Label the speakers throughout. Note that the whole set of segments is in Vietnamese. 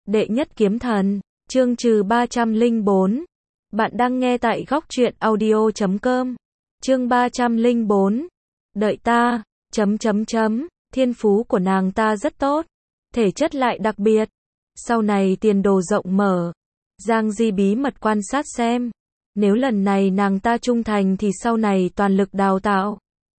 Speaker 1: Đệ nhất kiếm thần, chương trừ 304. Bạn đang nghe tại góc truyện audio.com. Chương 304. Đợi ta, thiên phú của nàng ta rất tốt, thể chất lại đặc biệt. Sau này tiền đồ rộng mở. Giang Di bí mật quan sát xem. Nếu lần này nàng ta trung thành thì sau này toàn lực đào tạo.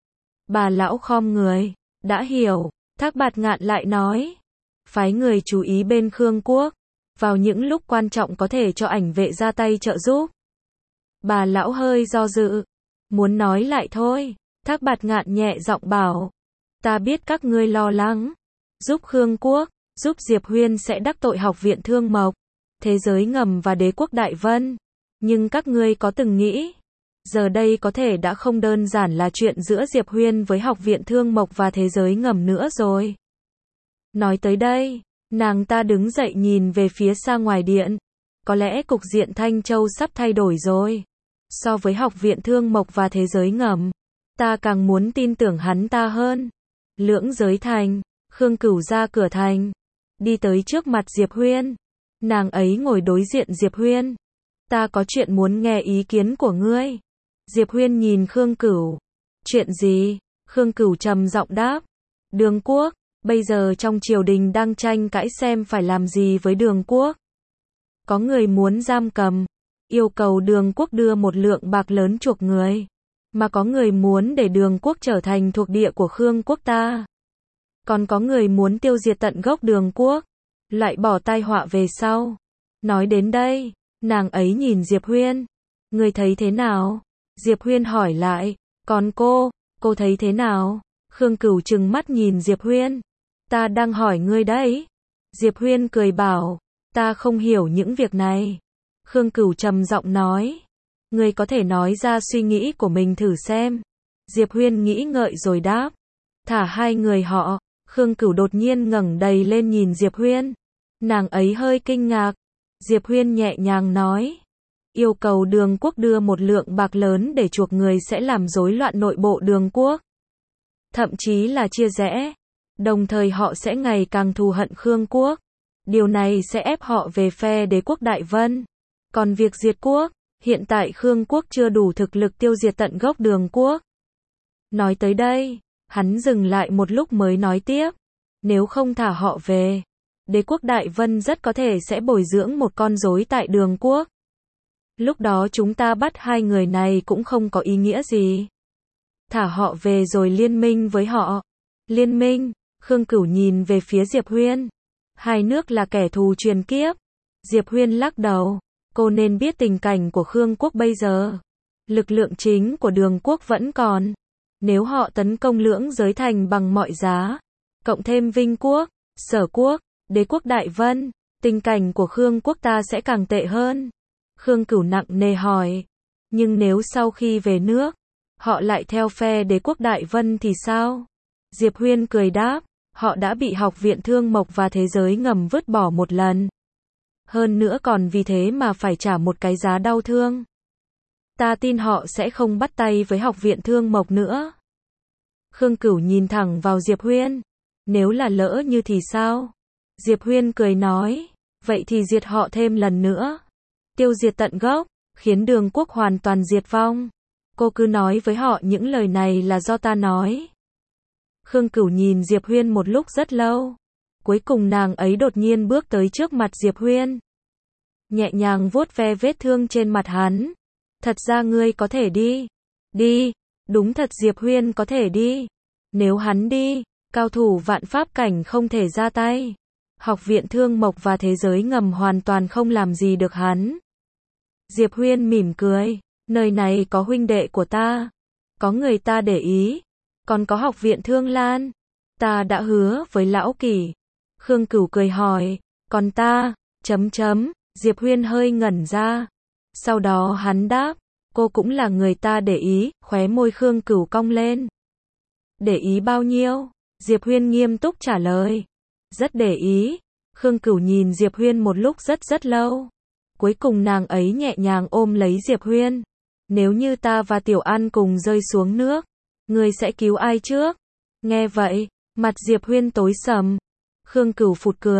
Speaker 1: Bà lão khom người, đã hiểu. Thác Bạt Ngạn lại nói, phái người chú ý bên Khương Quốc, vào những lúc quan trọng có thể cho ảnh vệ ra tay trợ giúp. Bà lão hơi do dự, muốn nói lại thôi. Thác Bạt Ngạn nhẹ giọng bảo, ta biết các ngươi lo lắng, giúp Khương Quốc, giúp Diệp Huyên sẽ đắc tội Học viện Thương Mộc, Thế Giới Ngầm và Đế quốc Đại Vân. Nhưng các ngươi có từng nghĩ, giờ đây có thể đã không đơn giản là chuyện giữa Diệp Huyên với Học viện Thương Mộc và Thế Giới Ngầm nữa rồi. Nói tới đây, nàng ta đứng dậy nhìn về phía xa ngoài điện. Có lẽ cục diện Thanh Châu sắp thay đổi rồi. So với Học viện Thương Mộc và Thế Giới Ngầm, ta càng muốn tin tưởng hắn ta hơn. Lưỡng Giới Thành, Khương Cửu ra cửa thành, đi tới trước mặt Diệp Huyên. Nàng ấy ngồi đối diện Diệp Huyên. Ta có chuyện muốn nghe ý kiến của ngươi. Diệp Huyên nhìn Khương Cửu. Chuyện gì? Khương Cửu trầm giọng đáp. Đường Quốc, bây giờ trong triều đình đang tranh cãi xem phải làm gì với Đường Quốc. Có người muốn giam cầm, yêu cầu Đường Quốc đưa một lượng bạc lớn chuộc người. Mà có người muốn để Đường Quốc trở thành thuộc địa của Khương Quốc ta. Còn có người muốn tiêu diệt tận gốc Đường Quốc, loại bỏ tai họa về sau. Nói đến đây, nàng ấy nhìn Diệp Huyên. Ngươi thấy thế nào? Diệp Huyên hỏi lại. Còn cô thấy thế nào? Khương Cửu trừng mắt nhìn Diệp Huyên. Ta đang hỏi ngươi đấy. Diệp Huyên cười bảo, ta không hiểu những việc này. Khương Cửu trầm giọng nói, ngươi có thể nói ra suy nghĩ của mình thử xem. Diệp Huyên nghĩ ngợi rồi đáp, thả hai người họ. Khương Cửu đột nhiên ngẩng đầy lên nhìn Diệp Huyên. Nàng ấy hơi kinh ngạc. Diệp Huyên nhẹ nhàng nói, yêu cầu Đường Quốc đưa một lượng bạc lớn để chuộc người sẽ làm rối loạn nội bộ Đường Quốc. Thậm chí là chia rẽ. Đồng thời họ sẽ ngày càng thù hận Khương Quốc. Điều này sẽ ép họ về phe Đế quốc Đại Vân. Còn việc diệt quốc, hiện tại Khương Quốc chưa đủ thực lực tiêu diệt tận gốc Đường Quốc. Nói tới đây, hắn dừng lại một lúc mới nói tiếp. Nếu không thả họ về, Đế quốc Đại Vân rất có thể sẽ bồi dưỡng một con rối tại Đường Quốc. Lúc đó chúng ta bắt hai người này cũng không có ý nghĩa gì. Thả họ về rồi liên minh với họ. Liên minh? Khương Cửu nhìn về phía Diệp Huyên. Hai nước là kẻ thù truyền kiếp. Diệp Huyên lắc đầu. Cô nên biết tình cảnh của Khương Quốc bây giờ. Lực lượng chính của Đường Quốc vẫn còn. Nếu họ tấn công Lưỡng Giới Thành bằng mọi giá, cộng thêm Vinh Quốc, Sở Quốc, Đế quốc Đại Vân, tình cảnh của Khương Quốc ta sẽ càng tệ hơn. Khương Cửu nặng nề hỏi. Nhưng nếu sau khi về nước, họ lại theo phe Đế quốc Đại Vân thì sao? Diệp Huyên cười đáp, họ đã bị Học viện Thương Mộc và Thế Giới Ngầm vứt bỏ một lần. Hơn nữa còn vì thế mà phải trả một cái giá đau thương. Ta tin họ sẽ không bắt tay với Học viện Thương Mộc nữa. Khương Cửu nhìn thẳng vào Diệp Huyên. Nếu là lỡ như thì sao? Diệp Huyên cười nói, vậy thì diệt họ thêm lần nữa. Tiêu diệt tận gốc, khiến Đường Quốc hoàn toàn diệt vong. Cô cứ nói với họ những lời này là do ta nói. Khương Cửu nhìn Diệp Huyên một lúc rất lâu. Cuối cùng nàng ấy đột nhiên bước tới trước mặt Diệp Huyên. Nhẹ nhàng vuốt ve vết thương trên mặt hắn. Thật ra ngươi có thể đi. Đi. Đúng thật Diệp Huyên có thể đi. Nếu hắn đi, cao thủ vạn pháp cảnh không thể ra tay. Học viện Thương Mộc và Thế Giới Ngầm hoàn toàn không làm gì được hắn. Diệp Huyên mỉm cười. Nơi này có huynh đệ của ta. Có người ta để ý. Còn có Học viện Thương Lan. Ta đã hứa với Lão Kỷ. Khương Cửu cười hỏi. Còn ta, Diệp Huyên hơi ngẩn ra. Sau đó hắn đáp. Cô cũng là người ta để ý. Khóe môi Khương Cửu cong lên. Để ý bao nhiêu? Diệp Huyên nghiêm túc trả lời. Rất để ý. Khương Cửu nhìn Diệp Huyên một lúc rất lâu. Cuối cùng nàng ấy nhẹ nhàng ôm lấy Diệp Huyên. Nếu như ta và Tiểu An cùng rơi xuống nước, ngươi sẽ cứu ai trước? Nghe vậy, mặt Diệp Huyên tối sầm. Khương Cửu phụt cười.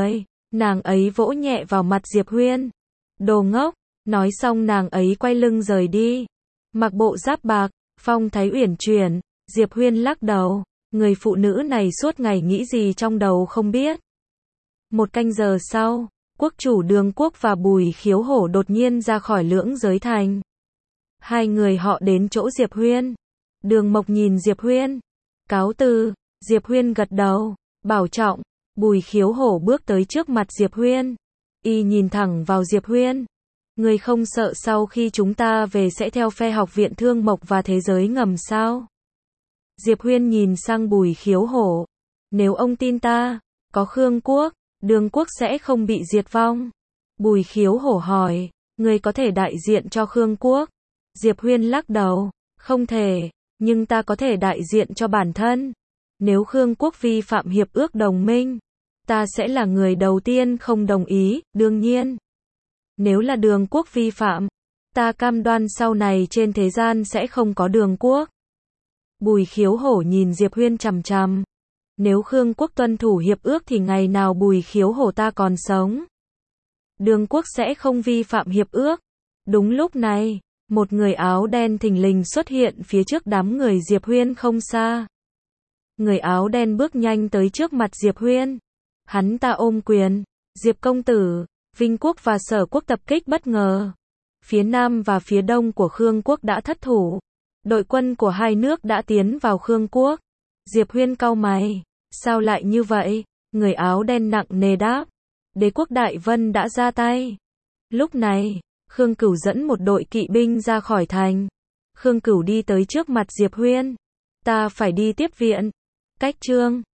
Speaker 1: Nàng ấy vỗ nhẹ vào mặt Diệp Huyên. Đồ ngốc, nói xong nàng ấy quay lưng rời đi. Mặc bộ giáp bạc, phong thái uyển chuyển, Diệp Huyên lắc đầu, người phụ nữ này suốt ngày nghĩ gì trong đầu không biết. Một canh giờ sau, quốc chủ Đường Quốc và Bùi Khiếu Hổ đột nhiên ra khỏi Lưỡng Giới Thành. Hai người họ đến chỗ Diệp Huyên. Đường Mộc nhìn Diệp Huyên. Cáo từ, Diệp Huyên gật đầu, bảo trọng. Bùi Khiếu Hổ bước tới trước mặt Diệp Huyên. Y nhìn thẳng vào Diệp Huyên. Người không sợ sau khi chúng ta về sẽ theo phe Học viện Thương Mộc và Thế giới ngầm sao? Diệp Huyên nhìn sang Bùi Khiếu Hổ. Nếu ông tin ta, có Khương Quốc, Đường Quốc sẽ không bị diệt vong. Bùi Khiếu Hổ hỏi, người có thể đại diện cho Khương Quốc? Diệp Huyên lắc đầu, không thể, nhưng ta có thể đại diện cho bản thân. Nếu Khương Quốc vi phạm hiệp ước đồng minh, ta sẽ là người đầu tiên không đồng ý, đương nhiên. Nếu là Đường Quốc vi phạm, ta cam đoan sau này trên thế gian sẽ không có Đường Quốc. Bùi Khiếu Hổ nhìn Diệp Huyên chằm chằm. Nếu Khương Quốc tuân thủ hiệp ước thì ngày nào Bùi Khiếu Hổ ta còn sống, Đường Quốc sẽ không vi phạm hiệp ước. Đúng lúc này, một người áo đen thình lình xuất hiện phía trước đám người Diệp Huyên không xa. Người áo đen bước nhanh tới trước mặt Diệp Huyên. Hắn ta ôm quyền, Diệp công tử, Vinh Quốc và Sở Quốc tập kích bất ngờ. Phía Nam và phía Đông của Khương Quốc đã thất thủ. Đội quân của hai nước đã tiến vào Khương Quốc. Diệp Huyên cau mày, sao lại như vậy? Người áo đen nặng nề đáp, Đế quốc Đại Vân đã ra tay. Lúc này, Khương Cửu dẫn một đội kỵ binh ra khỏi thành. Khương Cửu đi tới trước mặt Diệp Huyên. Ta phải đi tiếp viện. Cách chương